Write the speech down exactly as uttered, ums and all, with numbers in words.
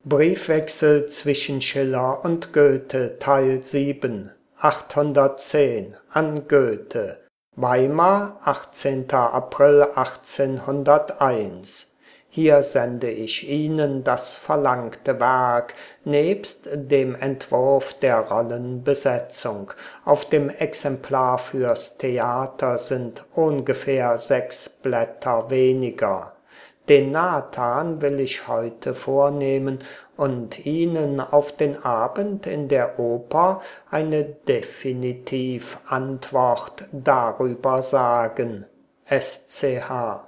Briefwechsel zwischen Schiller und Goethe Teil sieben, achthundertzehn an Goethe, Weimar, achtzehnter April achtzehnhunderteins. Hier sende ich Ihnen das verlangte Werk, nebst dem Entwurf der Rollenbesetzung. Auf dem Exemplar fürs Theater sind ungefähr sechs Blätter weniger. Den Nathan will ich heute vornehmen und Ihnen auf den Abend in der Oper eine Definitivantwort darüber sagen. S C H